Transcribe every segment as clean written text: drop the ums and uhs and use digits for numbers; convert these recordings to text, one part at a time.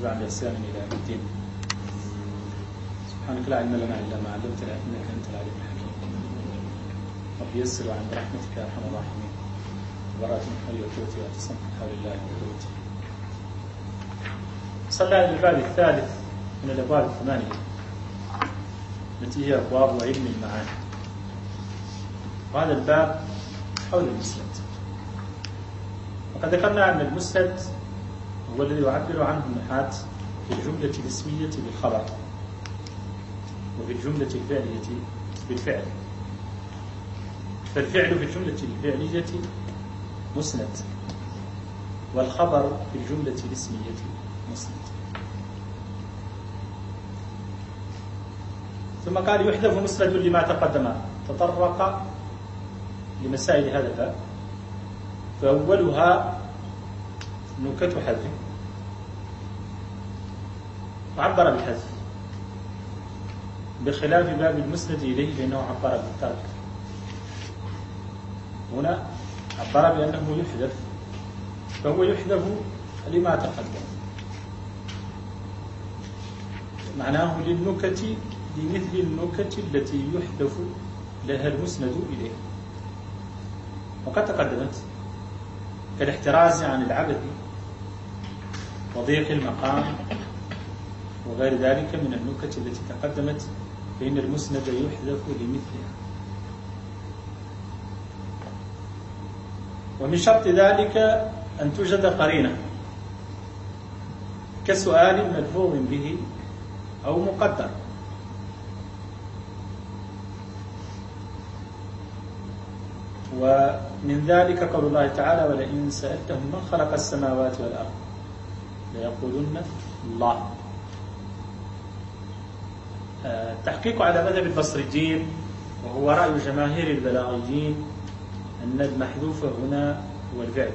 تبعا بإحسان إلى يوم الدين. سبحانك لا علم لنا إلا ما علمتنا إنك أنت العليم الحكيم. رب يسر وعن برحمتك يا أرحم الراحمين. براءة من حول وقوتي واعتصام من حول الله وقوتي. صلى على الباب الثالث من الأبواب الثمانية التي هي أبواب علم المعاني. وهذا الباب حول المسند. وقد ذكرنا أن المسند هو الذي يعبر عنه النحاة في الجملة الاسمية بالخبر، وفي الجملة الفعلية بالفعل. فالفعل في الجملة الفعلية مسند، والخبر في الجملة الاسمية مسند. ثم قال يحذف مسند لما تقدم. تطرق لمسائل هذا الباب، فأولها نكت حذف، وعبر بالحذف بخلاف باب المسند إليه فإنه عبر بالترك. هنا عبر بأنه يحذف، فهو يحذف لما تقدم، معناه للنكت لمثل النكت التي يحذف لها المسند إليه. وقد تقدمت كالاحتراز عن العبث وضيق المقام وغير ذلك من النكت التي تقدمت، فإن المسند يحذف لمثلها. ومن شرط ذلك أن توجد قرينة كسؤال ملفوظ به أو مقدر. ومن ذلك قول الله تعالى ولئن سألتهم من خلق السماوات والأرض ليقولن الله. التحقيق على مذهب البصريين وهو رأي جماهير البلاغيين أن المحذوف هنا هو الفعل،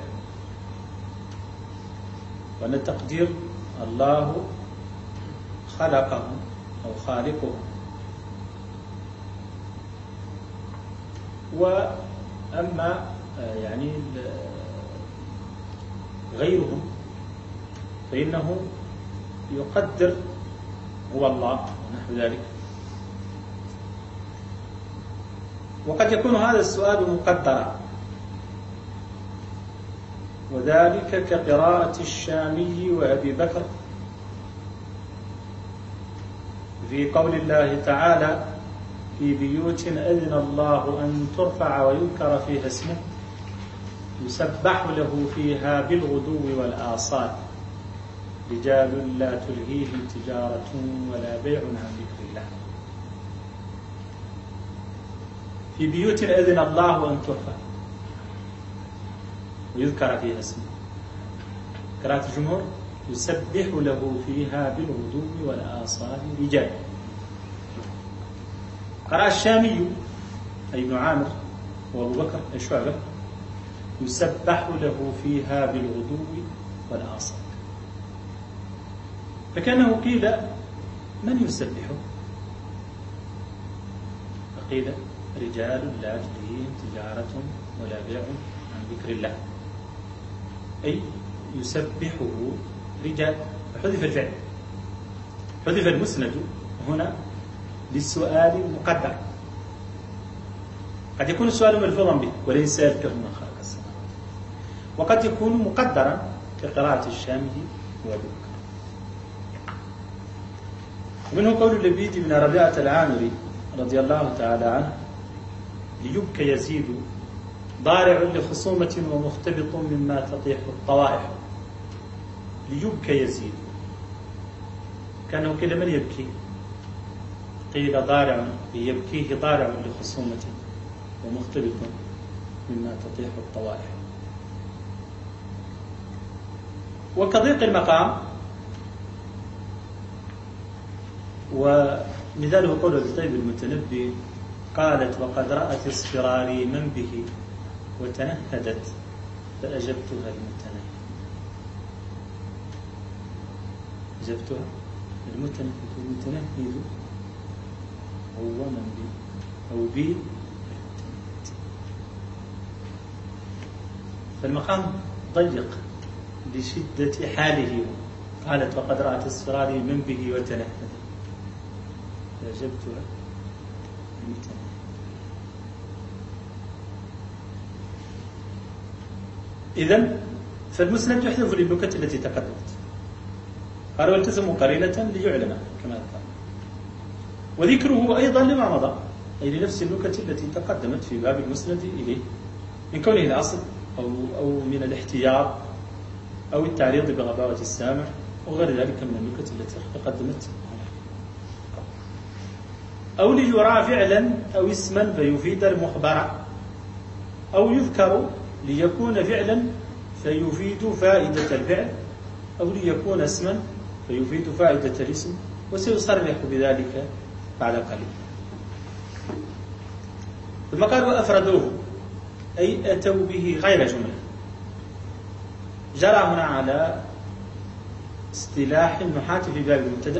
وأن التقدير الله خلقهم أو خالقهم. وأما يعني غيرهم فإنه يقدر هو الله ونحو ذلك. وقد يكون هذا السؤال مقدرا، وذلك كقراءة الشامي وأبي بكر في قول الله تعالى في بيوت أذن الله أن ترفع ويذكر فيها اسمه يسبح له فيها بالغدو والآصال رجال لا تلهيهم تجارة ولا بيع عن ذكر الله. في بيوت أذن الله أن ترفع ويذكر فيها اسمه. قراءة الجمهور يسبح له فيها بالغدو والآصال رجال. قرأ الشامي أي ابن عامر وأبو بكر الشعبة يسبح له فيها بالغدو والآصال. فكأنه قيل من يسبحه؟ فقيل رجال لا تلهيهم تجارة ولا بيع عن ذكر الله، أي يسبحه رجال. فحذف الفعل، حذف المسند هنا للسؤال المقدر. قد يكون السؤال ملفوظا به ولئن سألتهم من خلق السماوات، وقد يكون مقدرا كقراءة الشامي وأبي بكر. ومنه قول لبيد بن ربيعة العامري رضي الله تعالى عنه ليبك يزيد ضارع لخصومة ومختبط مما تطيح الطوائح. ليبك يزيد، كانه قيل من يبكي؟ قيل ضارع يبكيه ضارع لخصومة ومختلط مما تطيح الطوائح. وكضيق المقام، ومثاله قول الطيب المتنبي قالت وقد رأت اصفراري من به وتنهدت فأجبتها المتنهد. أجبتها المتنهد هو من بي أو بي. فالمقام ضيق لشدة حاله قالت وقد رأت اصفراري من به وتنهد أعجبت إذن فالمسند يحذف للنكت التي تقدمت. قال والتزموا قرينة ليعلم كما قال، وذكره أيضا لما مضى، أي لنفس النكت التي تقدمت في باب المسند إليه من كونه الأصل أو من الاحتياط أو التعريض بغباوة السامع وغير ذلك من النكت التي تقدمت، أو ليرى فعلا أو اسما فيفيد المخبر، أو يذكر ليكون فعلا فيفيد فائدة الفعل، أو ليكون اسما فيفيد فائدة الاسم، وسيصرح بذلك بعد قليل. ثم قال وأفردوه أي أتوا به غير جملة. جرى هنا على اصطلاح النحاة في باب المبتدأ،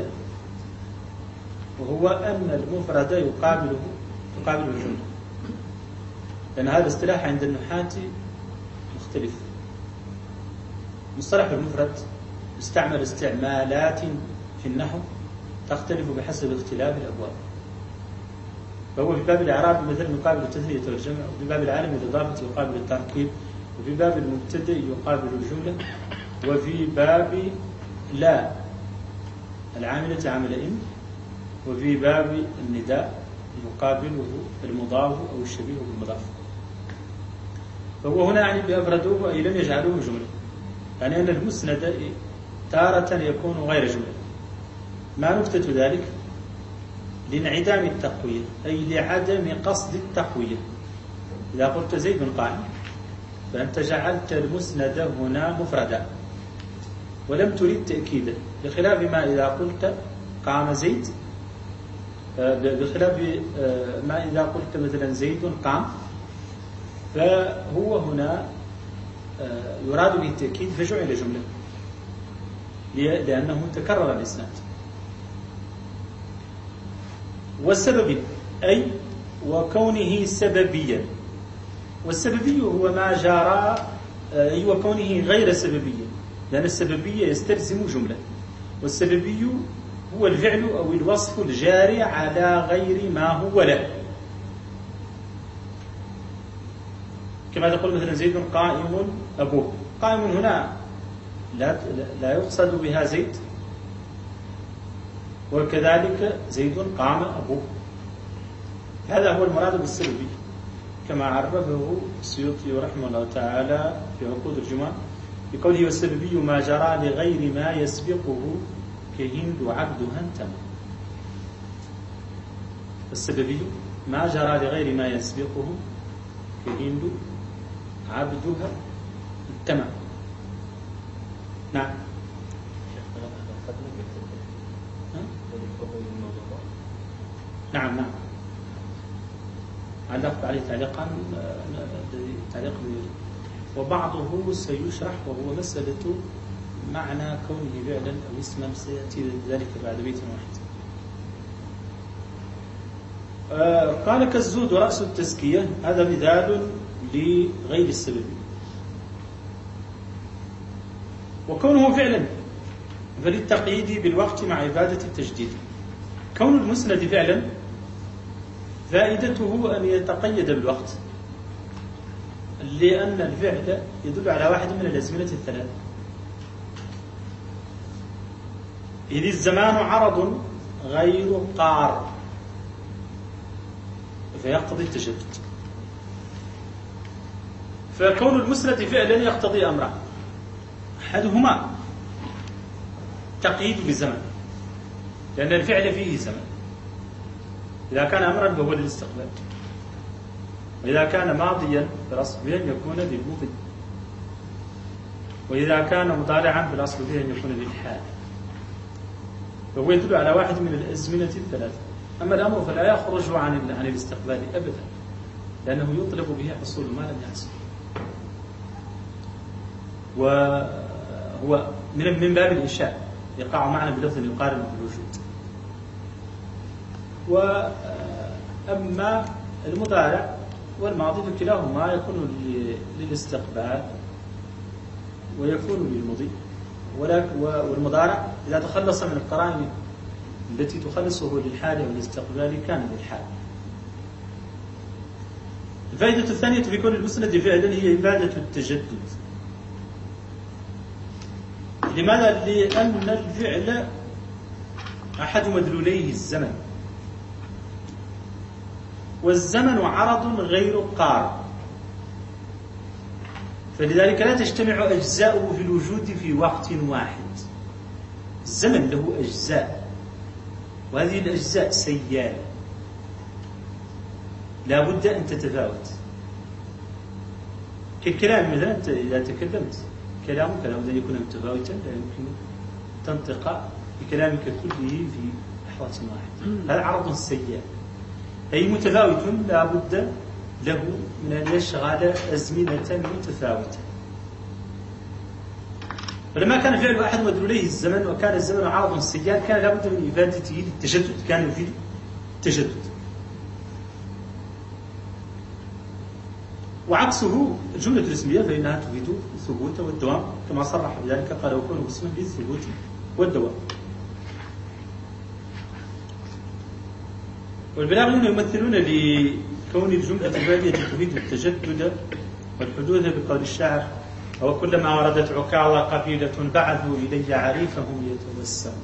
وهو أن المفرد يقابل الجملة، لأن هذا الاصطلاح عند النحاة مختلف. مصطلح المفرد يستعمل استعمالات في النحو تختلف بحسب اختلاف الأبواب، فهو في باب الإعراب مثلا يقابل التثنية والجمع، وفي باب العالم الإضافة يقابل التركيب، وفي باب المبتدأ يقابل الجملة، وفي باب لا العاملة عمل إن، وفي باب النداء يقابله المضاف أو الشبيه بالمضاف. فهو هنا يعني بأفردوه أي لم يجعلوه جملة، يعني أن المسند تارة يكون غير جملة. ما نكتة ذلك؟ لانعدام التقوية، أي لعدم قصد التقوية. إذا قلت زيد قائم فأنت جعلت المسند هنا مفردا ولم تريد تأكيدا، بخلاف ما إذا قلت قام زيد، بخلاف ما إذا قلت مثلا زيد قام، فهو هنا يراد به التأكيد فجعل جملة لأنه تكرر الإسناد. والسبب أي وكونه سببيا، والسببي هو ما جرى أي وكونه غير سببيا، لأن السببية يستلزم جملة، والسببي هو الفعل أو الوصف الجاري على غير ما هو له، كما تقول مثلا زيد قائم أبوه. قائم هنا لا يقصد بها زيد، وكذلك زيد قام أبوه. هذا هو المراد بالسببي كما عرفه السيوطي رحمه الله تعالى في عقود الجمال بقوله والسببي ما جرى لغير ما يسبقه كهند عبدها انتم. السببي ما جرى لغير ما يسبقه كهند عبدها انتم. نعم. نعم علقت عليه تعليقا وبعضه سيشرح، وهو مسألة معنى كونه فعلا أو اسما، سيأتي ذلك بعد بيت واحد. قال كالزود رأس التزكية، هذا مثال لغير السبب. وكونه فعلا فللتقييد بالوقت مع إفادة التجديد. كون المسند فعلا فائدته أن يتقيد بالوقت، لأن الفعل يدل على واحد من الأزمنة الثلاث، إذ الزمان عرض غير قار فيقتضي التجدد. فكون المسند فعلا يقتضي أمران، أحدهما تقييد بالزمن، لأن الفعل فيه زمن، إذا كان أمرا فهو للاستقبال، وإذا كان ماضيا فالأصل به أن يكون للمضي، وإذا كان مضارعا فالأصل به أن يكون للحال، فهو يدل على واحد من الأزمنة الثلاثة. أما الأمر فلا يخرج عن الاستقبال أبدا، لأنه يطلب به حصول ما لم يحصل، وهو من باب الإنشاء، يقع معنا بلفظ يقارن بالوجود. وأما المضارع والماضي فكلاهما يكون للاستقبال ويكون للمضي، والمضارع إذا تخلص من القرائن التي تخلصه للحال أو الاستقبال كان للحال. الفائدة الثانية في كون المسند فعلا هي إفادة التجدد. لماذا؟ لأن الفعل أحد مدلوليه الزمن، والزمن عرض غير قارن، فلذلك لا تجتمع أجزاؤه في الوجود في وقت واحد. الزمن له أجزاء، وهذه الأجزاء سيالة لا بد أن تتفاوت. كالكلام مثلا، أنت إذا تكلمت كلامك لا بد أن يكون متفاوتا، لا يمكن تنطق بكلامك كله في لحظة واحدة. هذا عرض سيال، أي متفاوت لا بد له من أن يشغل أزمنة متفاوتة. فلما كان فعل أحد مدلوليه الزمن وكان الزمن عرض سيال كان لا بد من إفادته للتجدد، كان يفيد التجدد. وعكسه الجملة الاسمية فإنها تفيد الثبوت والدوام، كما صرح بذلك قال وكونه اسما للثبوت والدوام. والبلاغيون يمثلون لكون الجملة البادية تفيد التجدد والحدوث بقول الشاعر أو كلما وردت عكاظ قبيلة بعثوا إلي عريفهم يتوسمون.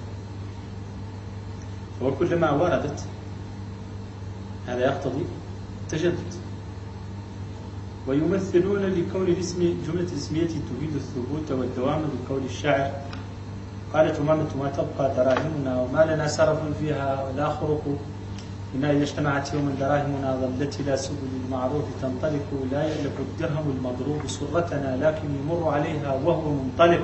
وكلما وردت هذا يقتضي التجدد. ويمثلون لكون الاسم جملة اسمية تفيد الثبوت والدوام بقول الشاعر قالت أمامة ما تبقى دراهمنا وما لنا سرف فيها ولا خرق إنا إذا اجتمعت يوما دراهمنا ظلت إلى سبل المعروف تنطلق لا يألف الدرهم المضروب سرتنا لكن يمر عليها وهو منطلق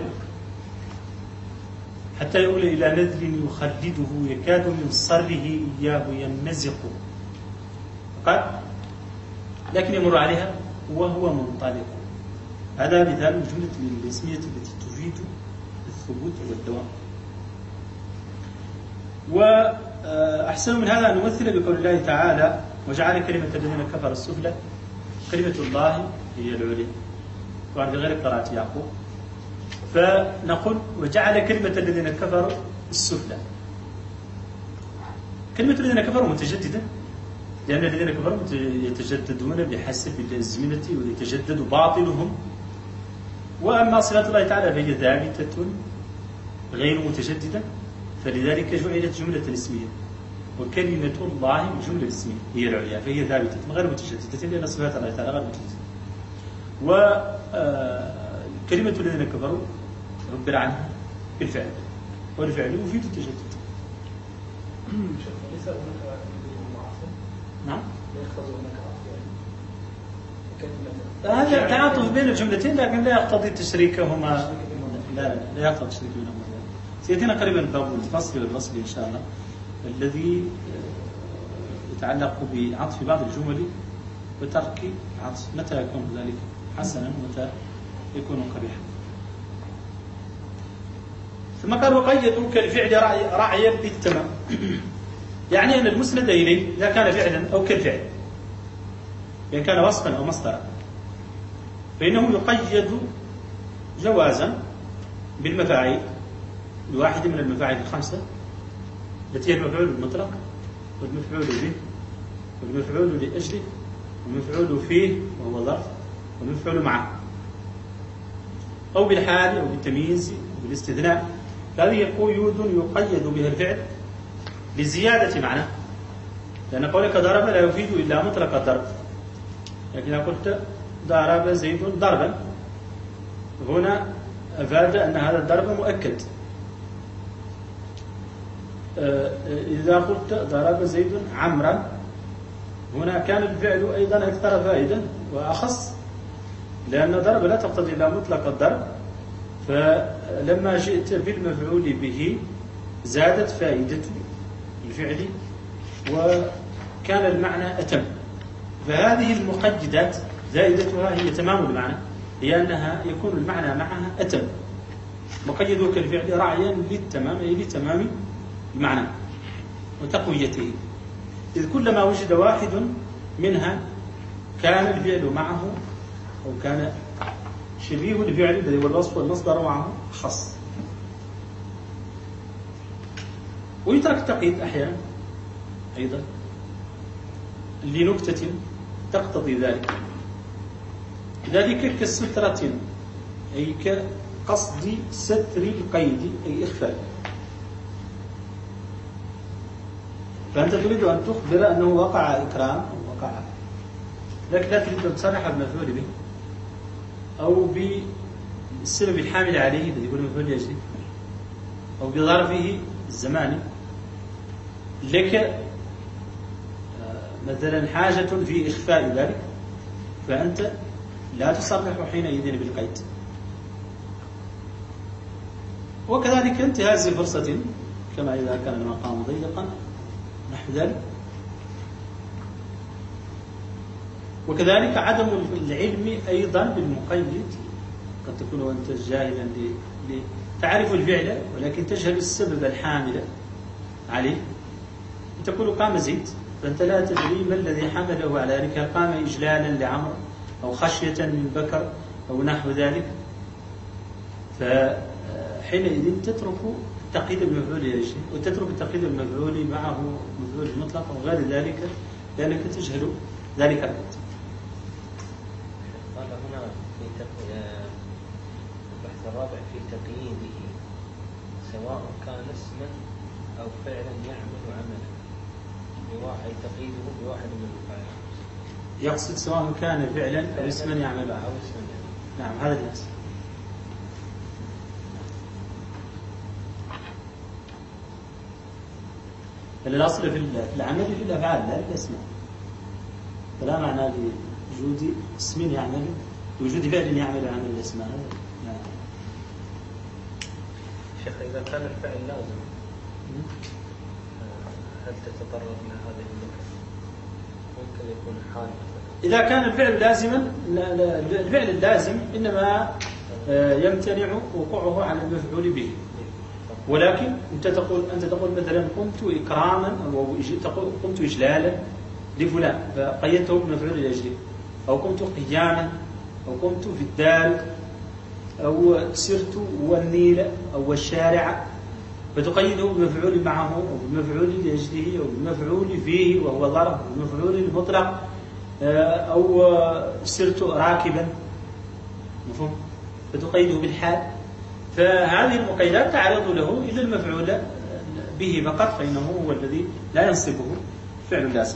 حتى يؤول إلى نذل يخلده يكاد من صره إياه يمزق. قال لكن يمر عليها وهو منطلق. هذا مثال الجملة الاسمية التي تفيد الثبوت والدوام. وأحسن من هذا أن نمثل بقول الله تعالى وجعل كلمة الذين كفروا السفلى كلمة الله هي العليا، طبعا في غير قراءة يعقوب. فنقول وجعل كلمة الذين كفروا السفلى. كلمة الذين كفروا متجددة، لأن الذين كفروا يتجددون بحسب الأزمنة ويتجدد باطلهم. وأما صفات الله تعالى فهي ثابتة غير متجددة، فلذلك جعلت جملة اسمية. وكلمة الله الجملة الاسمية هي العليا فهي ثابتة غير متجددة، لأن صفات الله تعالى غير متجددة. وكلمة الذين كفروا عبر عنها بالفعل، والفعل يفيد التجدد. نعم، هذا تعاطف بين الجملتين لكن لا يقتضي تشريكهما. لا يقتضي تشريك بينهما. سيأتينا قريبا باب الفصل والوصل إن شاء الله الذي يتعلق بعطف بعض الجمل وترك عطف، متى يكون ذلك حسنا ومتى يكون قبيحا. ثم قال وقيدوا كالفعل رعيا بالتمام، يعني أن المسند إليه إذا كان فعلا أو كالفعل، إن كان وصفا أو مصدرا، فإنه يقيد جوازا بالمفاعيل، بواحد من المفاعيل الخمسة التي هي المفعول المطلق والمفعول به والمفعول لأجله والمفعول فيه وهو ظرف والمفعول معه، أو بالحال أو بالتمييز وبالاستثناء. هذه قيود يقيد بها الفعل لزيادة معنى، لأن قولك ضرب لا يفيد إلا مطلق الضرب، لكن قلت ضرب زيد ضربا هنا أفاد أن هذا الضرب مؤكد. إذا قلت ضرب زيد عمرا هنا كان الفعل أيضا أكثر فائدة وأخص، لأن ضرب لا تقتضي إلا مطلق الضرب، فلما جئت بالمفعول به زادت فائدة الفعل وكان المعنى أتم. فهذه المقيدات زائدتها هي تمام المعنى، لأنها يكون المعنى معها أتم. مقيدوك الفعل رعيا للتمام أي لتمام المعنى وتقويته، إذ كلما وجد واحد منها كان الفعل معه أو كان شبيه الفعل الذي هو الوصف والمصدر معه خاص. ويترك التقييد أحيانا أيضا لنكتة تقتضي ذلك كسترة، أي كقصد ستر القيد أي إخفاء. فأنت تريد أن تخبر أنه وقع إكرام أو وقع، لكن لا تريد أن تصرح بالمفعول به أو بالسبب الحامل عليه الذي يقول المفعول لأجله أو بظرفه الزماني. لك مثلا حاجة في إخفاء ذلك، فأنت لا تصرح حينئذ بالقيد. وكذلك انتهاز فرصة كما إذا كان المقام ضيقا نحو ذلك. وكذلك عدم العلم أيضا بالمقيد، قد تكون أنت جاهلا تعرف الفعل ولكن تجهل السبب الحامل عليه. تقول قام زيد فأنت لا تدري ما الذي حمله على ذلك، قام إجلالا لعمر أو خشية من بكر أو نحو ذلك. فحينئذ تترك تقييد المفعول لأجله وتترك تقييد المفعول معه مفعول المطلق وغير ذلك لأنك تجهل ذلك الوقت. قال هنا في البحث الرابع في تقييده سواء كان اسما أو فعلا يعمل عملا بواحد تقييده بواحد من الفاعل. يقصد سواء كان فعلا أو اسما يعمل عملا. نعم هذا الناس. الأصل في العمل في الأفعال لا في الأسماء، فلا معنى لوجود اسم يعمل وجود فعل يعمل عمل الأسماء. شيخ إذا كان الفعل لازم هل تتطرق إلى هذه النقطة؟ ممكن يكون حال مثلا. إذا كان الفعل لازما، الفعل اللازم إنما يمتنع وقوعه على المفعول به. ولكن أنت تقول مثلا قمت إكراما أو قمت إجلالا لفلان فقيدته بمفعول لأجله، أو قمت قياما أو قمت في الدار أو سرت والنيل أو الشارع، فتقيده بمفعول معه أو بمفعول لأجله أو بمفعول فيه وهو ظرف، بمفعول المطلق، أو سرت راكبا، مفهوم؟ فتقيده بالحال. فهذه المقيدات تعرض له إلى المفعول به فقط، فإنه هو الذي لا ينصبه فعل لازم.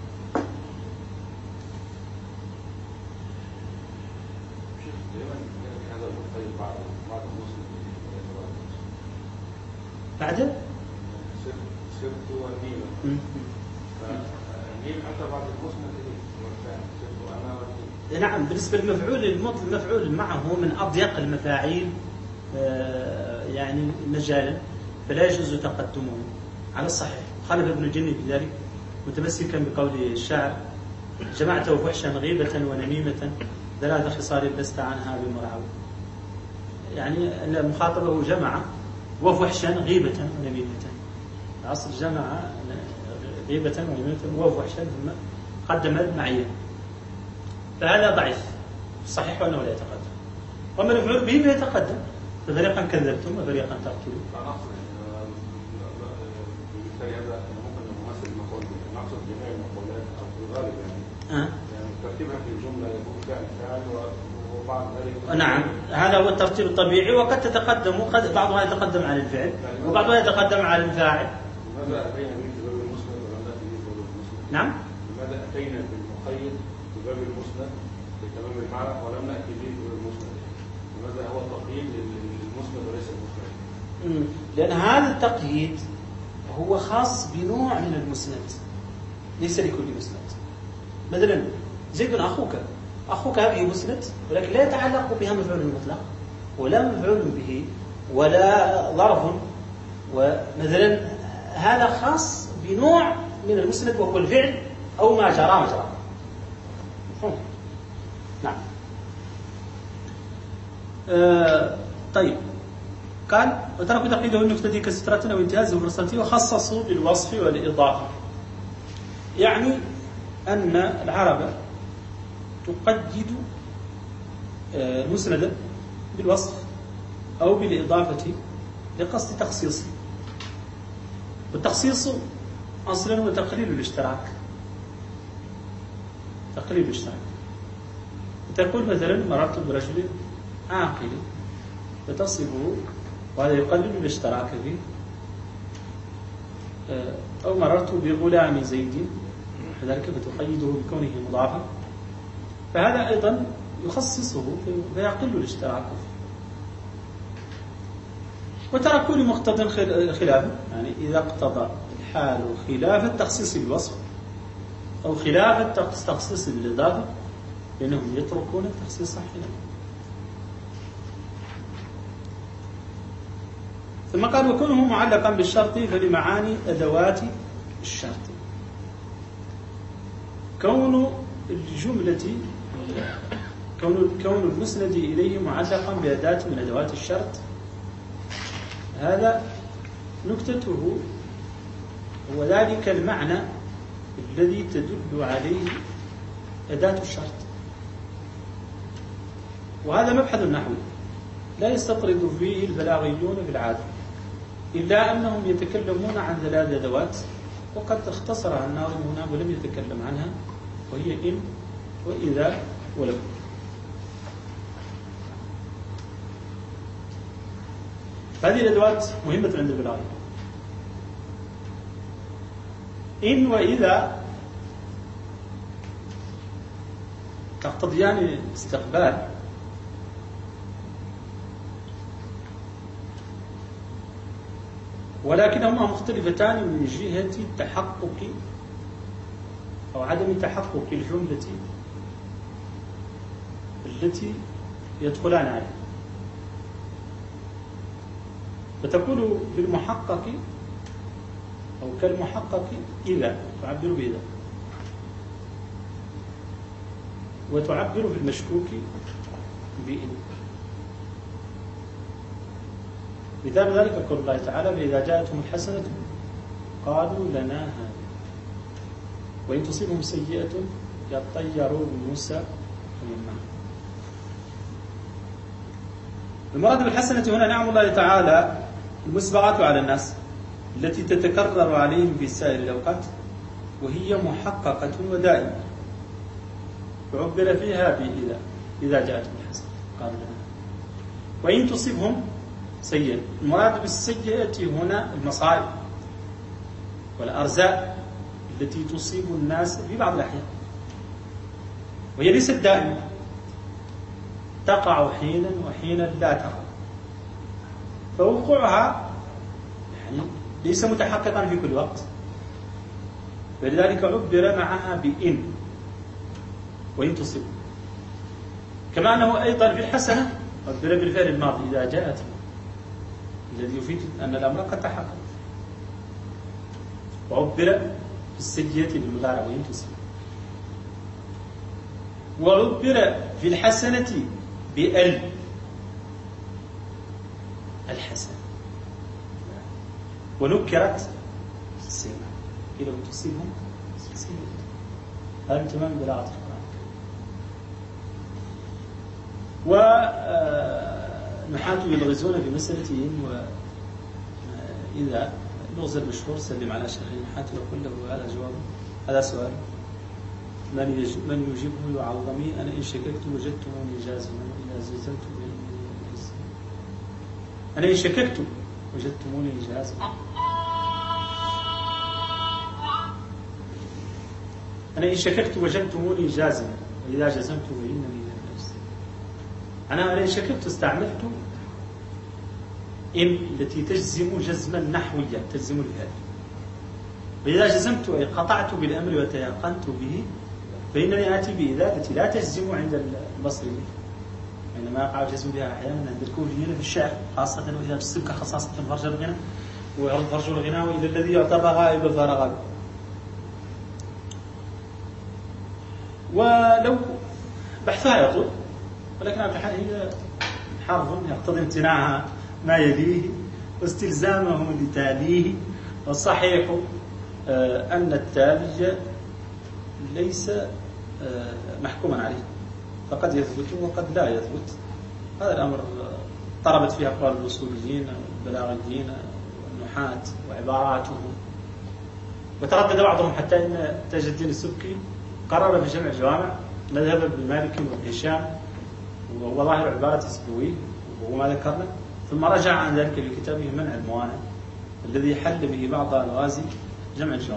بعد سرت والنيل النيل حتى بعد المسند سرت أنا والنيل. نعم بالنسبة للمفعول المفعول معه من أضيق المفاعيل يعني مجالا، فلا يجوز تقدمه على الصحيح. خالف ابن الجني بذلك متمسكا بقول الشاعر: جمعته فحشا غيبة ونميمة 3 خصال لست عنها بمرعو. يعني مخاطبه جمع وفحشا غيبة ونميمة، العصر جمع غيبة ونميمة وفحشا ثم قدم المعية، فهذا ضعيف. صحيح أنه لا يتقدم، وما المفعول به يتقدم. فريقا كذبتم وفريقا تقتلون. بالتالي هذا ممكن الممثل المقول نقصد جميع المقولات او في الغالب يعني ترتيبها في الجمله يكون فعل وبعد ذلك. نعم هذا هو الترتيب الطبيعي، وقد تتقدم بعضها يتقدم على الفعل وبعضها يتقدم على الفاعل. لماذا اتينا به في باب المسند ولم ناتي به في باب المسند؟ نعم لماذا اتينا بالمقيد في باب المسند لتمام المعنى ولم ناتي به في باب المسند؟ لماذا هو التقييد للمسند وليس المسند؟ لأن هذا التقييد هو خاص بنوع من المسند، ليس لكل مسند. مثلا زيد أخوك هذه مسند، ولكن لا يتعلق بها مفعول مطلق ولا مفعول به ولا ظرف، ومثلا هذا خاص بنوع من المسند وهو الفعل أو ما جرى مجرى. نعم. طيب قال: وتركوا تقييده النكتة كسترة أو انتهاز فرصته وخصصوا بالوصف والإضافة. يعني أن العرب تقيد مسندا بالوصف أو بالإضافة لقصد تخصيصه. والتخصيص أصلا هو تقليل الاشتراك. تقليل الاشتراك. تقول مثلا مررت برجل عاقل فتصفه وهذا يقلل الاشتراك فيه، أو مررت بغلام زيد فذلك فتقيده بكونه مضافا، فهذا أيضا يخصصه فيقل الاشتراك فيه. وترى كل مقتضى خلافه، يعني إذا اقتضى الحال خلاف التخصيص بالوصف أو خلاف التخصيص بالإضافة لأنهم يتركون التخصيص حينئذ. ثم قال وكونه معلقا بالشرط فلمعاني أدوات الشرط. كون الجملة كون المسند إليه معلقا بأداة من أدوات الشرط، هذا نكتته هو ذلك المعنى الذي تدل عليه أداة الشرط. وهذا مبحث النحو لا يستطرد فيه البلاغيون بالعادة، إلا أنهم يتكلمون عن 3 أدوات وقد اختصرها الناظم هنا ولم يتكلم عنها، وهي إن وإذا ولو. هذه الأدوات مهمة عند البلاغيين. إن وإذا تقتضيان الاستقبال، ولكنهما مختلفتان من جهة التحقق أو عدم تحقق الجملة التي يدخلان عليها. فتقول بالمحقق أو كالمحقق إذا، تعبر بإذا، وتعبر بالمشكوك بإن. مثال ذلك قول الله تعالى فإذا جاءتهم الحسنة قالوا لنا هذا وإن تصيبهم سيئة يطيروا بموسى ومن معه. المراد بالحسنة هنا نعم الله تعالى المسبغة على الناس التي تتكرر عليهم في سائر الأوقات، وهي محققة ودائمة، وعبر فيها بإذا، إذا جاءتهم الحسنة قالوا لنا. وإن تصيبهم سيئة، المراد بالسيئة هنا المصائب والأرزاق التي تصيب الناس في بعض الأحيان، وهي ليست دائمة، تقع حينا وحينا لا تقع، فوقوعها يعني ليس متحققا في كل وقت، ولذلك عبر معها بإن وإن تصيب. كما أنه أيضا في الحسنة عبر بالفعل الماضي إذا جاءت، الذي يفيد أن الأمر قد تحقق، وعبر في السيئة بالمضارع وإن تصيب، وعبر في الحسنة بأل الحسنة، ونكرت السيئة إذا تصيبهم سيئة. هذا تمام بلاغة القرآن. ونحاة يلغزون في مسألة إن وإذا. اللغز المشهور سلم على شيخ النحاة وقل له هذا جواب، هذا سؤال من يجيبه يعظمي أنا إن شككت وجدتموني جازما وإذا زلزلت أنا إن شككت وجدتموني جازما أنا إن شككت وجدتموني جازما وإذا جزمت فإنني من نفسي. أنا إن شككت استعملت إن التي تجزم جزما نحويا تجزم الفعل، وإذا جزمت أي قطعت بالأمر وتيقنت به فإنني آتي بإذا التي لا تجزم عند البصريين، إنما يقع الجزم بها أحيانا عند الكوفيين في الشعر خاصة وإذا تسبك خصاصة فرج الغنى وفرج الغنى وإلى الذي يعتبر غائب الفارغ. ولو بحثها يطول، ولكن على الحال هي حرف يقتضي امتناعها ما يليه واستلزامه لتاليه، والصحيح أن التالي ليس محكوما عليه، فقد يثبت وقد لا يثبت. هذا الأمر طربت فيه أقوال الأصوليين والبلاغيين النحاة وعباراتهم. وتردد بعضهم حتى أن تاج الدين السبكي قرر في جمع الجوامع مذهب ابن مالك وابن هشام وهو ظاهر عبارة سبويه وهو ما ذكرنا، ثم رجع عن ذلك بكتابه منع الموانع الذي حل به بعض الغازي جمع الجوامع.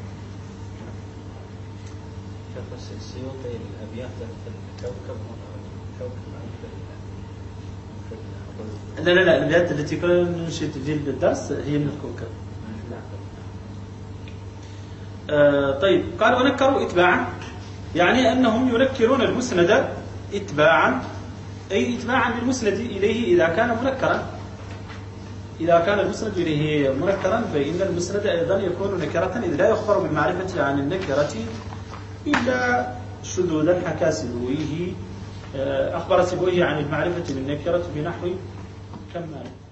شيخ السيوطي الأبيات الكوكب لا الأبيات التي كنا ننشد في الدرس هي من الكوكب. طيب قال ونكروا إتباعا، يعني أنهم ينكرون المسند إتباعا، أي إتباعا للمسند إليه إذا كان منكرا. إذا كان المسند إليه منكرا فإن المسند أيضا يكون نكرة، إذ لا يخبر بالمعرفة عن النكرة إلا شذوذا. حكى سبويه أخبر سبويه عن المعرفة بالنكرة بنحو كمال.